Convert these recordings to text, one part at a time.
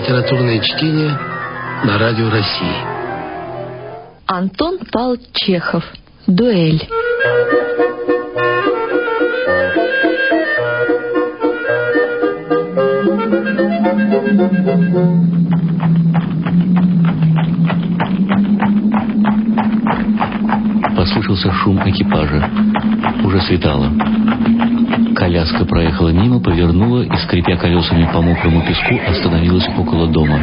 Литературное чтение на Радио России. Антон Павлович Чехов. Дуэль. Послышался шум экипажа. Уже светало. Коляска проехала мимо, повернула и, скрипя колесами по мокрому песку, остановилась около дома.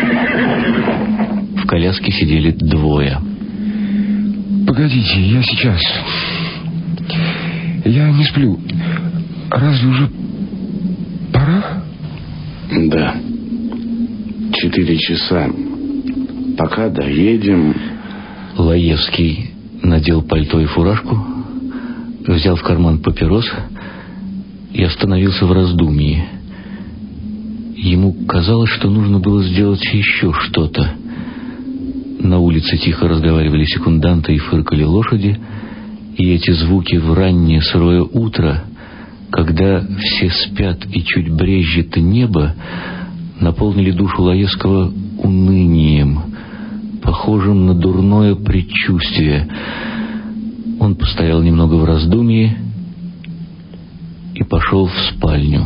В коляске сидели двое. Погодите, я сейчас. Я не сплю. Разве уже пора? Да. 4 часа. Пока доедем. Лаевский надел пальто и фуражку, взял в карман папирос и остановился в раздумье. Ему казалось, что нужно было сделать еще что-то. На улице тихо разговаривали секунданты и фыркали лошади, и эти звуки в раннее сырое утро, когда все спят и чуть брезжит небо, наполнили душу Лаевского унынием, похожим на дурное предчувствие. Он постоял немного в раздумье и пошел в спальню.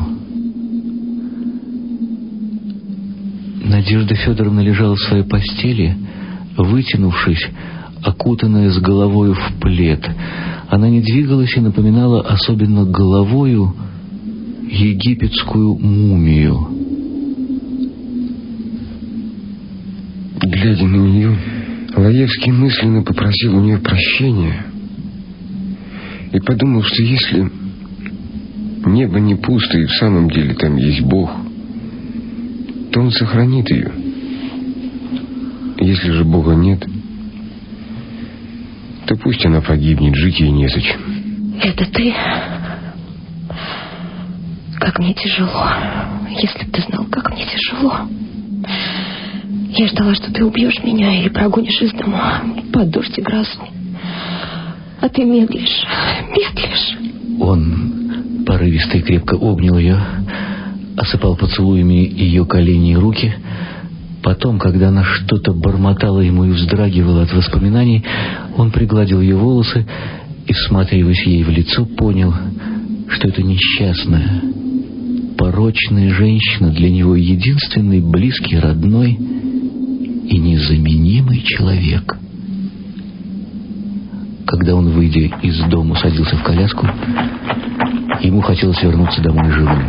Надежда Федоровна лежала в своей постели, вытянувшись, окутанная с головою в плед. Она не двигалась и напоминала, особенно головою, египетскую мумию. Глядя на нее, Лаевский мысленно попросил у нее прощения и подумал, что если небо не пусто и в самом деле там есть Бог, то он сохранит ее. Если же Бога нет, то пусть она погибнет, жить ей незачем. Это ты? Как мне тяжело. Если бы ты знал, как мне тяжело. Я ждала, что ты убьешь меня или прогонишь из дома под дождь и грозу. А ты медлишь. Он порывисто и крепко обнял ее, осыпал поцелуями ее колени и руки. Потом, когда она что-то бормотала ему и вздрагивала от воспоминаний, он пригладил ее волосы и, всматриваясь ей в лицо, понял, что это несчастная, порочная женщина для него единственный близкий, родной и незаменимый человек. Когда он, выйдя из дома, садился в коляску, ему хотелось вернуться домой живым.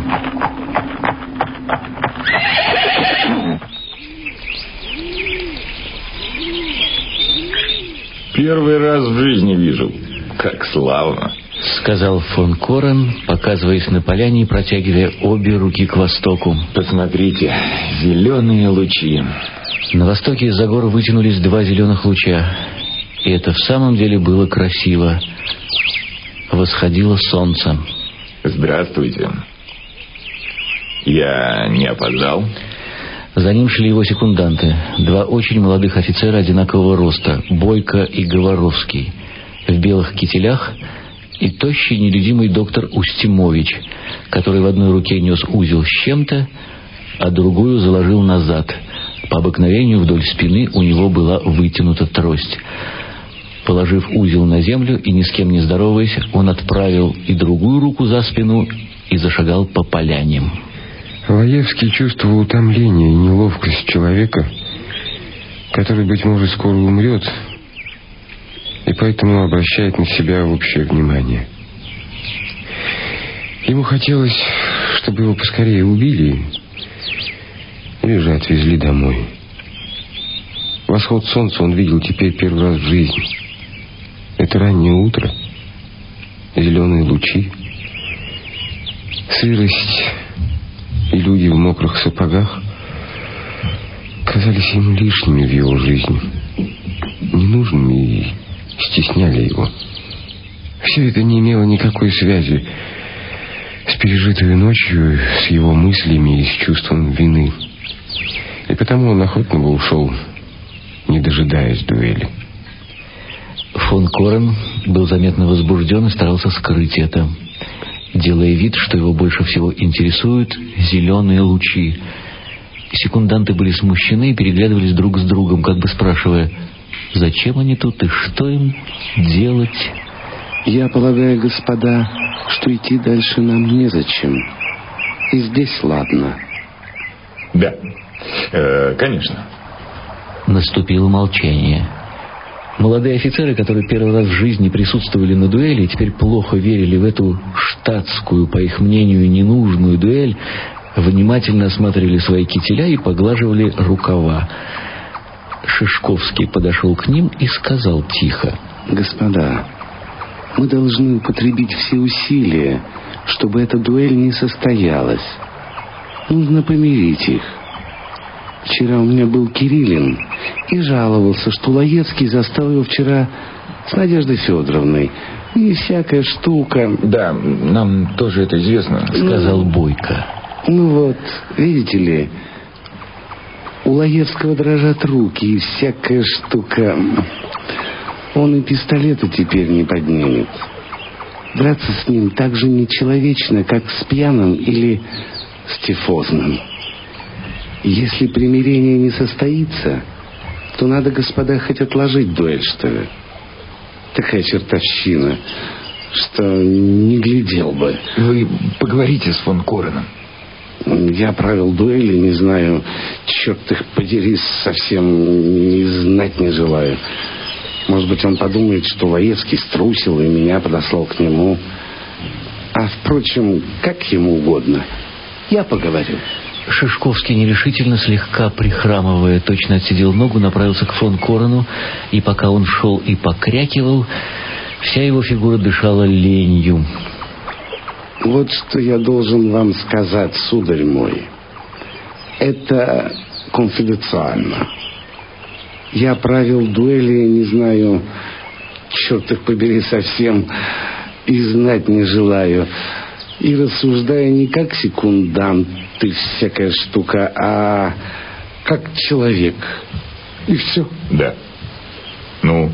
Первый раз в жизни вижу. Как славно, сказал фон Корен, показываясь на поляне и протягивая обе руки к востоку. Посмотрите, зеленые лучи. На востоке из-за гор вытянулись 2 зеленых луча. И это в самом деле было красиво. Восходило солнце. Здравствуйте. Я не опоздал? За ним шли его секунданты. 2 очень молодых офицера одинакового роста, Бойко и Говоровский, в белых кителях, и тощий нелюдимый доктор Устимович, который в одной руке нес узел с чем-то, а другую заложил назад. По обыкновению вдоль спины у него была вытянута трость. Положив узел на землю и ни с кем не здороваясь, он отправил и другую руку за спину и зашагал по поляне. Лаевский чувствовал утомление и неловкость человека, который, быть может, скоро умрет, и поэтому обращает на себя общее внимание. Ему хотелось, чтобы его поскорее убили или же отвезли домой. Восход солнца он видел теперь первый раз в жизни. Это раннее утро, зеленые лучи, сырость и люди в мокрых сапогах казались ему лишними в его жизни, ненужными и стесняли его. Все это не имело никакой связи с пережитой ночью, с его мыслями и с чувством вины. И потому он охотно бы ушел, не дожидаясь дуэли. Фон Корен был заметно возбужден и старался скрыть это, делая вид, что его больше всего интересуют зеленые лучи, Секунданты были смущены и переглядывались друг с другом, как бы спрашивая, зачем они тут и что им делать. Я полагаю, господа, что идти дальше нам незачем. И здесь ладно. Да, конечно. Наступило молчание. Молодые офицеры, которые первый раз в жизни присутствовали на дуэли и теперь плохо верили в эту штатскую, по их мнению, ненужную дуэль, внимательно осматривали свои кителя и поглаживали рукава. Шишковский подошел к ним и сказал тихо: «Господа, мы должны употребить все усилия, чтобы эта дуэль не состоялась. Нужно помирить их. Вчера у меня был Кириллин и жаловался, что Лаевский застал его вчера с Надеждой Федоровной. И всякая штука...» «Да, нам тоже это известно», — сказал Бойко. «Ну вот, видите ли, у Лаевского дрожат руки, и всякая штука... Он и пистолета теперь не поднимет. Драться с ним так же нечеловечно, как с пьяным или с тифозным. Если примирение не состоится, то надо, господа, хоть отложить дуэль, что ли. Такая чертовщина, что не глядел бы». «Вы поговорите с фон Кореном». «Я правил дуэли, не знаю, черт их подери, совсем и знать не желаю. Может быть, он подумает, что Лаевский струсил и меня подослал к нему. А, впрочем, как ему угодно. Я поговорю». Шишковский нерешительно, слегка прихрамывая, точно отсидел ногу, направился к фон Корену, и пока он шел и покрякивал, вся его фигура дышала ленью. «Вот что я должен вам сказать, сударь мой. Это конфиденциально. Я правил дуэли, не знаю, черт их побери, совсем и знать не желаю. И рассуждаю не как секундант и всякая штука, а как человек. И все». «Да. Ну?»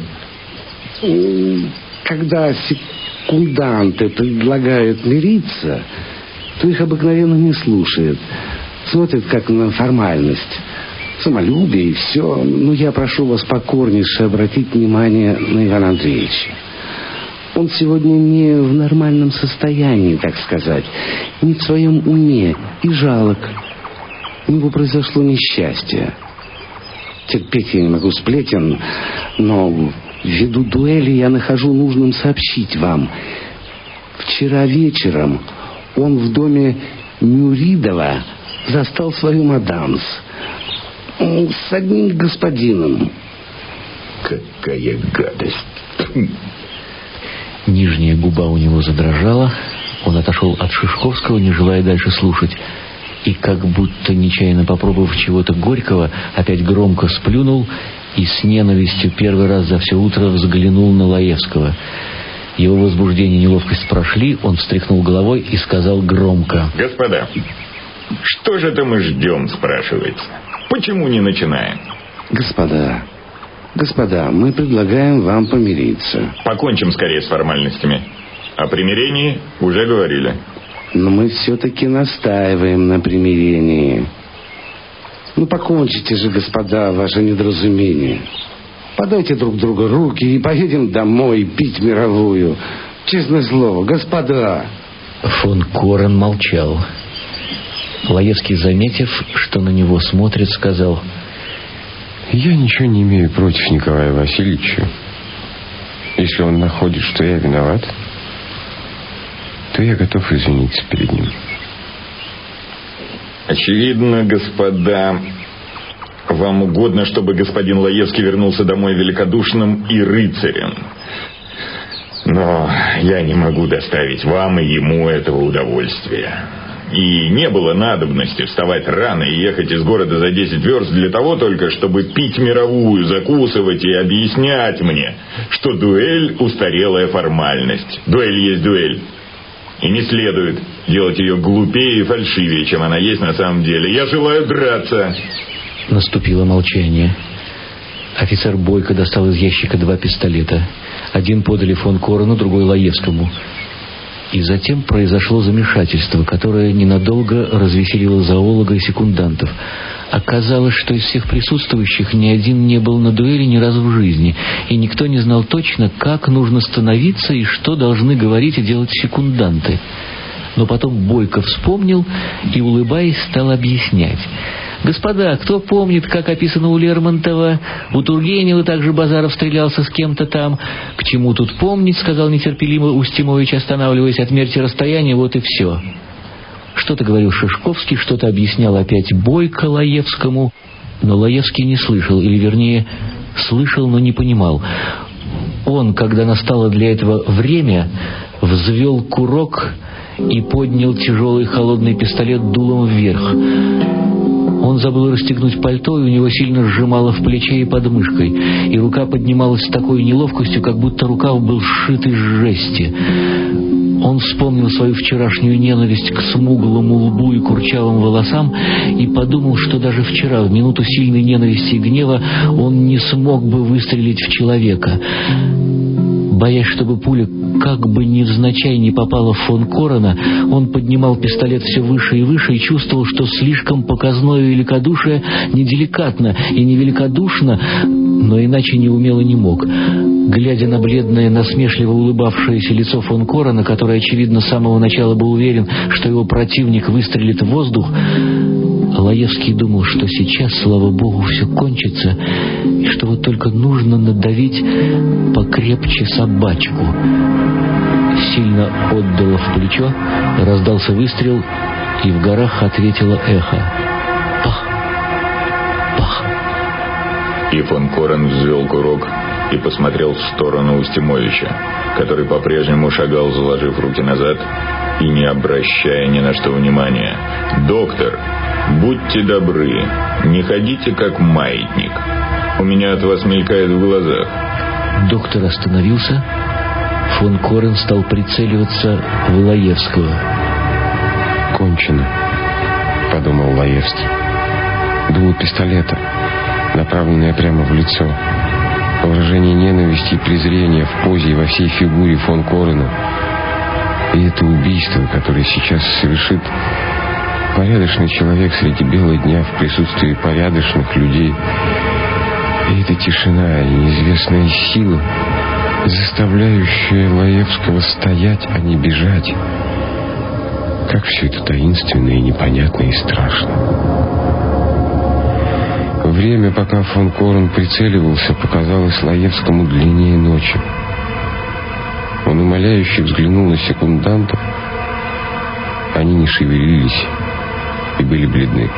«Когда секунданты предлагают мириться, то их обыкновенно не слушают. Смотрят как на формальность. Самолюбие и все. Но я прошу вас покорнейше обратить внимание на Ивана Андреевича. Он сегодня не в нормальном состоянии, так сказать, не в своем уме и жалок. У него произошло несчастье. Терпеть я не могу сплетен, но ввиду дуэли я нахожу нужным сообщить вам. Вчера вечером он в доме Нюридова застал свою мадам с одним господином». «Какая гадость!» Нижняя губа у него задрожала. Он отошел от Шишковского, не желая дальше слушать. И, как будто нечаянно попробовав чего-то горького, опять громко сплюнул и с ненавистью первый раз за все утро взглянул на Лаевского. Его возбуждение и неловкость прошли, он встряхнул головой и сказал громко: «Господа, что же это мы ждем, спрашивается? Почему не начинаем?» Господа, мы предлагаем вам помириться». «Покончим скорее с формальностями. О примирении уже говорили». «Но мы все-таки настаиваем на примирении. Ну, покончите же, господа, ваше недоразумение. Подайте друг другу руки и поедем домой пить мировую. Честное слово, господа». Фон Корен молчал. Лаевский, заметив, что на него смотрит, сказал: «Я ничего не имею против Николая Васильевича. Если он находит, что я виноват, то я готов извиниться перед ним». «Очевидно, господа, вам угодно, чтобы господин Лаевский вернулся домой великодушным и рыцарем. Но я не могу доставить вам и ему этого удовольствия. И не было надобности вставать рано и ехать из города за 10 верст для того только, чтобы пить мировую, закусывать и объяснять мне, что дуэль — устарелая формальность. Дуэль есть дуэль. И не следует делать ее глупее и фальшивее, чем она есть на самом деле. Я желаю драться». Наступило молчание. Офицер Бойко достал из ящика 2 пистолета. Один подали фон Корену, другой Лаевскому. И затем произошло замешательство, которое ненадолго развеселило зоолога и секундантов. Оказалось, что из всех присутствующих ни один не был на дуэли ни разу в жизни, и никто не знал точно, как нужно становиться и что должны говорить и делать секунданты. Но потом Бойко вспомнил и, улыбаясь, стал объяснять. «Господа, кто помнит, как описано у Лермонтова? У Тургенева также Базаров стрелялся с кем-то там. К чему тут помнить, — сказал нетерпеливо Устимович, останавливаясь, — отмерьте расстояние, вот и все». Что-то говорил Шишковский, что-то объяснял опять Бойко Лаевскому, но Лаевский не слышал, или, вернее, слышал, но не понимал. Он, когда настало для этого время, взвел курок и поднял тяжелый холодный пистолет дулом вверх. Он забыл расстегнуть пальто, и у него сильно сжимало в плече и под мышкой, и рука поднималась с такой неловкостью, как будто рукав был сшит из жести. Он вспомнил свою вчерашнюю ненависть к смуглому лбу и курчавым волосам и подумал, что даже вчера, в минуту сильной ненависти и гнева, он не смог бы выстрелить в человека. Боясь, чтобы пуля как бы невзначай не попала в фон Корена, он поднимал пистолет все выше и выше и чувствовал, что слишком показное великодушие неделикатно и невеликодушно, но иначе не умел и не мог. Глядя на бледное, насмешливо улыбавшееся лицо фон Корена, который, очевидно, с самого начала был уверен, что его противник выстрелит в воздух, Лаевский думал, что сейчас, слава богу, все кончится, и что вот только нужно надавить покрепче собачку. Сильно отдало в плечо, раздался выстрел, и в горах ответило эхо. Пах! Пах! И фон Корен взвел курок и посмотрел в сторону Устимовича, который по-прежнему шагал, заложив руки назад и не обращая ни на что внимания. «Доктор, будьте добры, не ходите как маятник. У меня от вас мелькает в глазах». Доктор остановился. Фон Корен стал прицеливаться в Лаевского. «Кончено», — подумал Лаевский. Дуло пистолета, направленное прямо в лицо. Выражение ненависти и презрения в позе и во всей фигуре фон Корена. И это убийство, которое сейчас совершит порядочный человек среди бела дня в присутствии порядочных людей. И эта тишина и неизвестная сила, заставляющая Лаевского стоять, а не бежать. Как все это таинственно и непонятно и страшно. Время, пока фон Корен прицеливался, показалось Лаевскому длиннее ночи. Он умоляюще взглянул на секундантов. Они не шевелились и были бледны.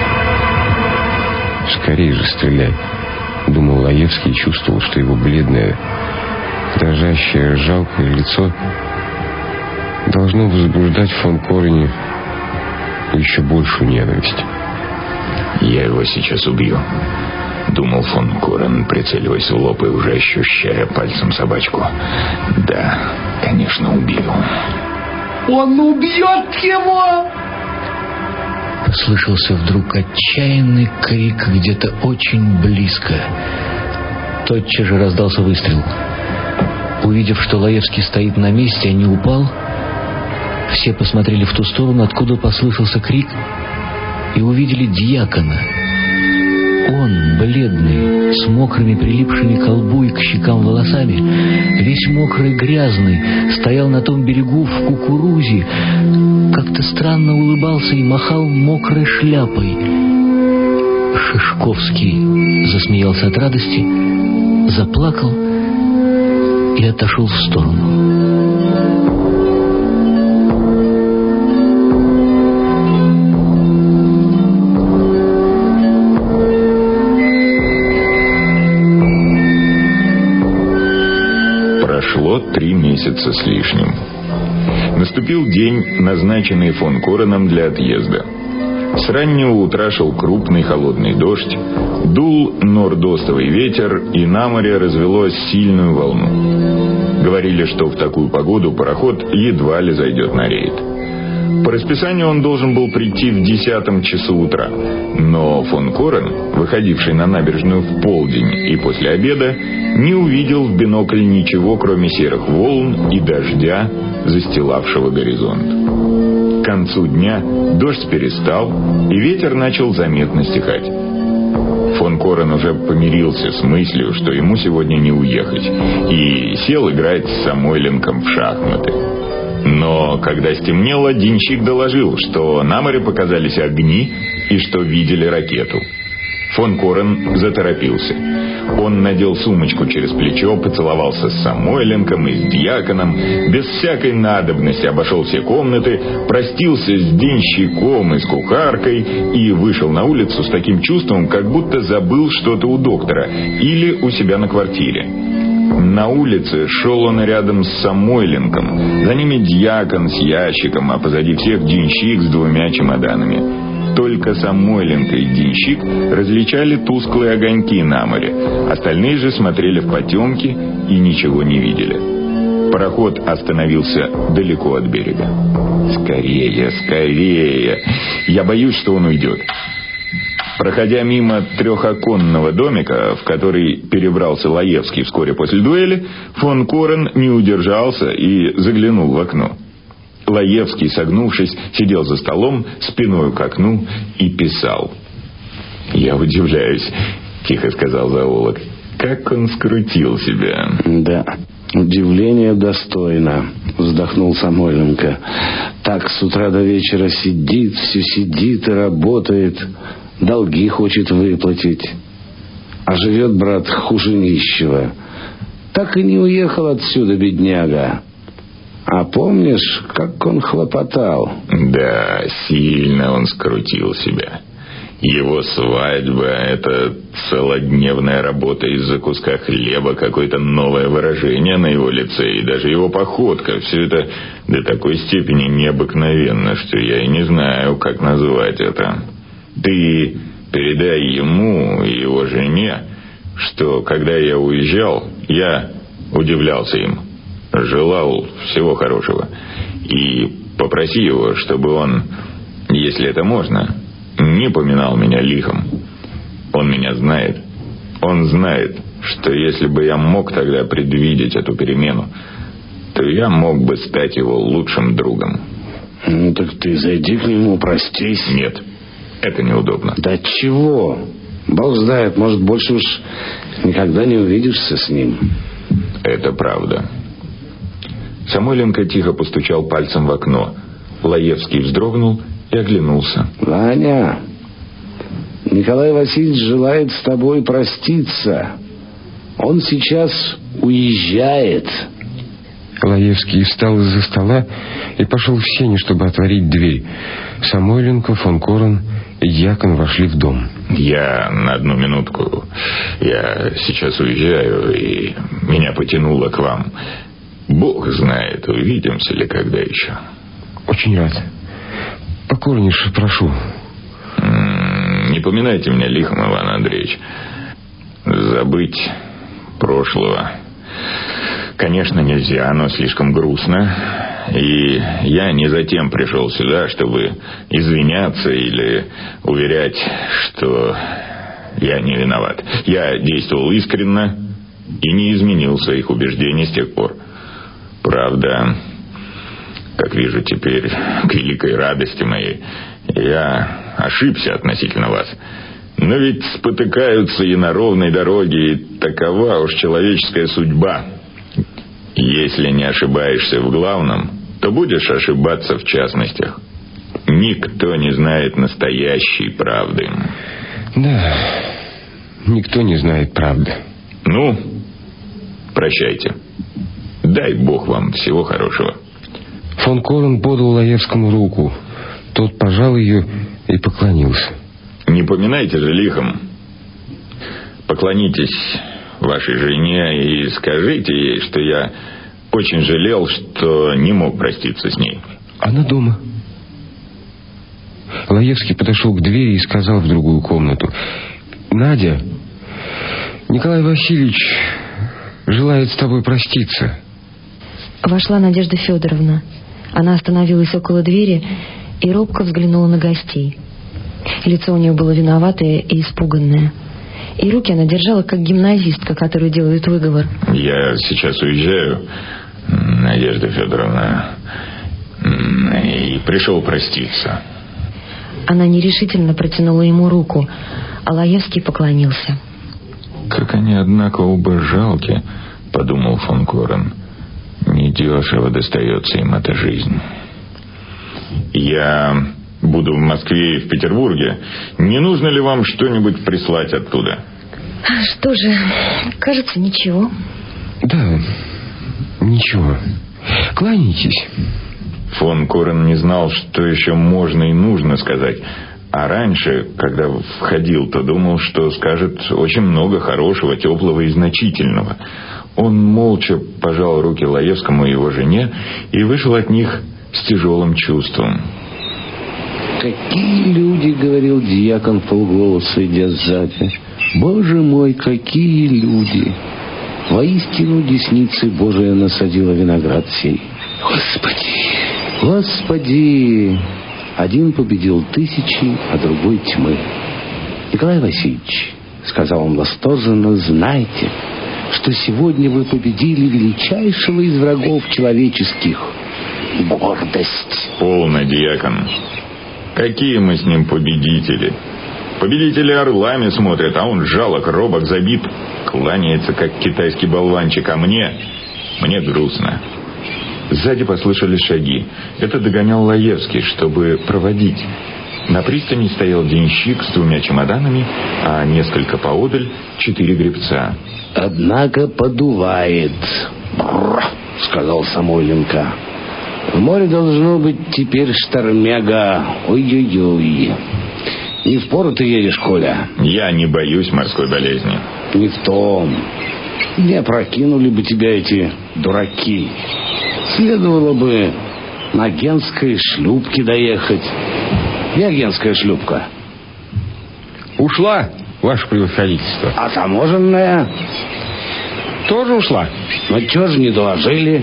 «Скорее же стреляй», — думал Лаевский и чувствовал, что его бледное, дрожащее, жалкое лицо должно возбуждать в фон Корене еще большую ненависть. «Я его сейчас убью», — думал фон Корен, прицеливаясь в лоб и уже ощущая пальцем собачку. «Да, конечно, убью». «Он убьет его!» Послышался вдруг отчаянный крик где-то очень близко. Тотчас же раздался выстрел. Увидев, что Лаевский стоит на месте, а не упал, все посмотрели в ту сторону, откуда послышался крик, и увидели дьякона. Он, бледный, с мокрыми прилипшими к лбу и к щекам волосами, весь мокрый, грязный, стоял на том берегу в кукурузе, как-то странно улыбался и махал мокрой шляпой. Шишковский засмеялся от радости, заплакал и отошел в сторону. Прошло 3 месяца с лишним. Наступил день, назначенный фон Кореном для отъезда. С раннего утра шел крупный холодный дождь, дул нордостовый ветер, и на море развелось сильную волну. Говорили, что в такую погоду пароход едва ли зайдет на рейд. По расписанию он должен был прийти в 10 часу утра. Но фон Корен, выходивший на набережную в полдень и после обеда, не увидел в бинокль ничего, кроме серых волн и дождя, застилавшего горизонт. К концу дня дождь перестал, и ветер начал заметно стихать. Фон Корен уже помирился с мыслью, что ему сегодня не уехать, и сел играть с Самойленком в шахматы. Но когда стемнело, денщик доложил, что на море показались огни и что видели ракету. Фон Корен заторопился. Он надел сумочку через плечо, поцеловался с Самойленком и с дьяконом, без всякой надобности обошел все комнаты, простился с денщиком и с кухаркой и вышел на улицу с таким чувством, как будто забыл что-то у доктора или у себя на квартире. На улице шел он рядом с Самойленком, за ними дьякон с ящиком, а позади всех денщик с 2 чемоданами. Только Самойленко и денщик различали тусклые огоньки на море. Остальные же смотрели в потемки и ничего не видели. Пароход остановился далеко от берега. «Скорее, скорее! Я боюсь, что он уйдет». Проходя мимо трехоконного домика, в который перебрался Лаевский вскоре после дуэли, фон Корен не удержался и заглянул в окно. Лаевский, согнувшись, сидел за столом, спиной к окну и писал. «Я удивляюсь», — тихо сказал зоолог, — «как он скрутил себя». «Да, удивление достойно», — вздохнул Самойленко. «Так с утра до вечера сидит, все сидит и работает, долги хочет выплатить. А живет, брат, хуже нищего. Так и не уехал отсюда, бедняга. А помнишь, как он хлопотал?» «Да, сильно он скрутил себя. Его свадьба — это целодневная работа из-за куска хлеба, какое-то новое выражение на его лице, и даже его походка. Все это до такой степени необыкновенно, что я и не знаю, как назвать это. Ты передай ему и его жене, что когда я уезжал, я удивлялся им. Желал всего хорошего. И попроси его, чтобы он, если это можно, не поминал меня лихом. Он меня знает. Он знает, что если бы я мог тогда предвидеть эту перемену, то я мог бы стать его лучшим другом». «Ну так ты зайди к нему, простись». «Нет, это неудобно». «Да чего? Бог знает, может, больше уж никогда не увидишься с ним». «Это правда». Самойленко тихо постучал пальцем в окно. Лаевский вздрогнул и оглянулся. «Ваня, Николай Васильевич желает с тобой проститься. Он сейчас уезжает». Лаевский встал из-за стола и пошел в сени, чтобы отворить дверь. Самойленко, фон Корен и дьякон вошли в дом. «Я на одну минутку. Я сейчас уезжаю, и меня потянуло к вам. Бог знает, увидимся ли когда еще». «Очень рад. Покорнейше прошу». «Не поминайте меня лихом, Иван Андреевич. Забыть прошлого, конечно, нельзя, оно слишком грустно. И я не затем пришел сюда, чтобы извиняться или уверять, что я не виноват. Я действовал искренно и не изменил своих убеждений с тех пор. Правда, как вижу теперь, к великой радости моей, я ошибся относительно вас. Но ведь спотыкаются и на ровной дороге, и такова уж человеческая судьба. Если не ошибаешься в главном, то будешь ошибаться в частностях. Никто не знает настоящей правды». «Да, никто не знает правды». «Ну, прощайте. Дай Бог вам всего хорошего». Фон Корен подал Лаевскому руку. Тот пожал ее и поклонился. «Не поминайте же лихом. Поклонитесь вашей жене и скажите ей, что я очень жалел, что не мог проститься с ней». «Она дома». Лаевский подошел к двери и сказал в другую комнату: «Надя, Николай Васильевич желает с тобой проститься». Вошла Надежда Федоровна. Она остановилась около двери и робко взглянула на гостей. Лицо у нее было виноватое и испуганное. И руки она держала, как гимназистка, которая делает выговор. Я сейчас уезжаю, Надежда Федоровна, и пришел проститься. Она нерешительно протянула ему руку, а Лаевский поклонился. «Как они, однако, оба жалки», — подумал фон Корен. «Недешево достается им эта жизнь. Я буду в Москве и в Петербурге. Не нужно ли вам что-нибудь прислать оттуда?» Что же, кажется, ничего. Да, ничего. Кланяйтесь. Фон Корен не знал, что еще можно и нужно сказать. А раньше, когда входил, то думал, что скажет очень много хорошего, теплого и значительного. Он молча пожал руки Лаевскому и его жене и вышел от них с тяжелым чувством. «Какие люди!» — говорил дьякон вполголоса, идя сзади. «Боже мой, какие люди! Воистину десницей Божия насадила виноград сей. Господи! Господи!» Один победил тысячи, а другой тьмы. «Николай Васильевич, — сказал он восторженно, — знайте, что сегодня вы победили величайшего из врагов человеческих — гордость». «Полно, дьякон. Какие мы с ним победители? Победители орлами смотрят, а он жалок, робок, забит, кланяется, как китайский болванчик, а мне грустно». Сзади послышались шаги. Это догонял Лаевский, чтобы проводить. На пристани стоял денщик с 2 чемоданами, а несколько поодаль 4 гребца. «Однако подувает, — сказал Самойленко. — В море должно быть теперь штормяга. Ой-ой-ой. Не впору ты едешь, Коля?» «Я не боюсь морской болезни». «Не в том. Не опрокинули бы тебя эти дураки. Следовало бы на Генской шлюпке доехать». «Я Генская шлюпка». Ушла, ваше превосходительство. «А таможенная?» Тоже ушла. «Ну, чего же не доложили?»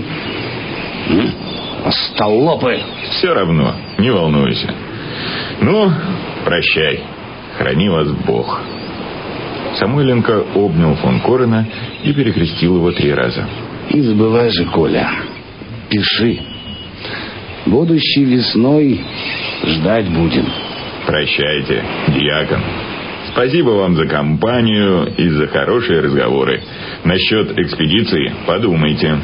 «Остолопы!» «Все равно, не волнуйся. Ну, прощай. Храни вас Бог». Самойленко обнял фон Корена и перекрестил его 3 раза. «Не забывай же, Коля, пиши. Будущей весной ждать будем». «Прощайте, дьякон. Спасибо вам за компанию и за хорошие разговоры. Насчет экспедиции подумайте».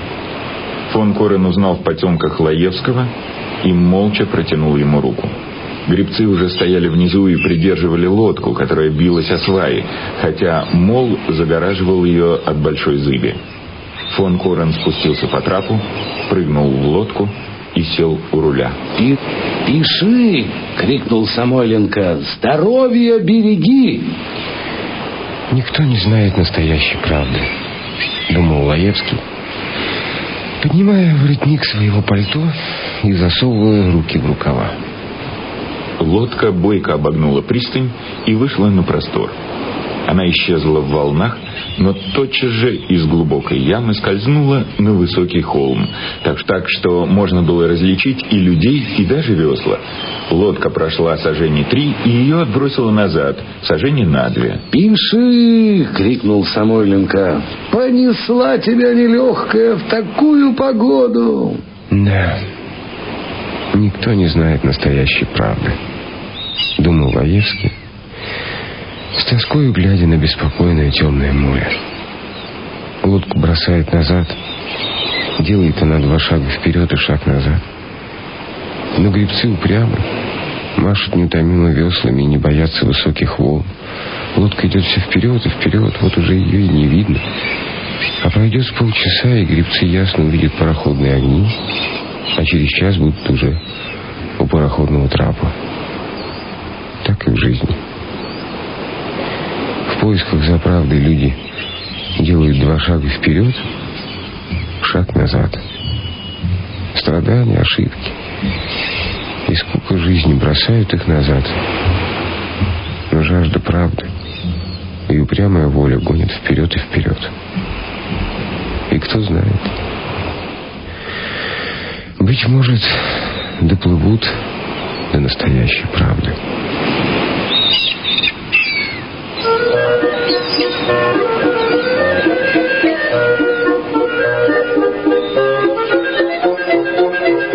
Фон Корен узнал в потемках Лаевского и молча протянул ему руку. Гребцы уже стояли внизу и придерживали лодку, которая билась о сваи, хотя мол загораживал ее от большой зыби. Фон Корен спустился по трапу, прыгнул в лодку и сел у руля. «Пиши!» — крикнул Самойленко. «Здоровье береги!» Никто не знает настоящей правды, думал Лаевский, поднимая воротник своего пальто и засовывая руки в рукава. Лодка бойко обогнула пристань и вышла на простор. Она исчезла в волнах, но тотчас же из глубокой ямы скользнула на высокий холм, так что можно было различить и людей, и даже весла. Лодка прошла сажени 3 и ее отбросило назад, сажени на 2. «Пиши!» — крикнул Самойленко. «Понесла тебя нелегкая в такую погоду!» Да, никто не знает настоящей правды, думал Лаевский, с тоскою глядя на беспокойное темное море. Лодку бросает назад, делает она 2 шага вперед и шаг назад. Но гребцы упрямы, машут неутомимо веслами и не боятся высоких волн. Лодка идет все вперед и вперед, вот уже ее и не видно. А пройдет с полчаса, и гребцы ясно увидят пароходные огни, а через час будут уже у пароходного трапа. Так и в жизни. В поисках за правдой люди делают 2 шага вперед, шаг назад. Страдания, ошибки и скука жизни бросают их назад. Но жажда правды и упрямая воля гонят вперед и вперед. И кто знает, быть Быть может, доплывут до настоящей правды.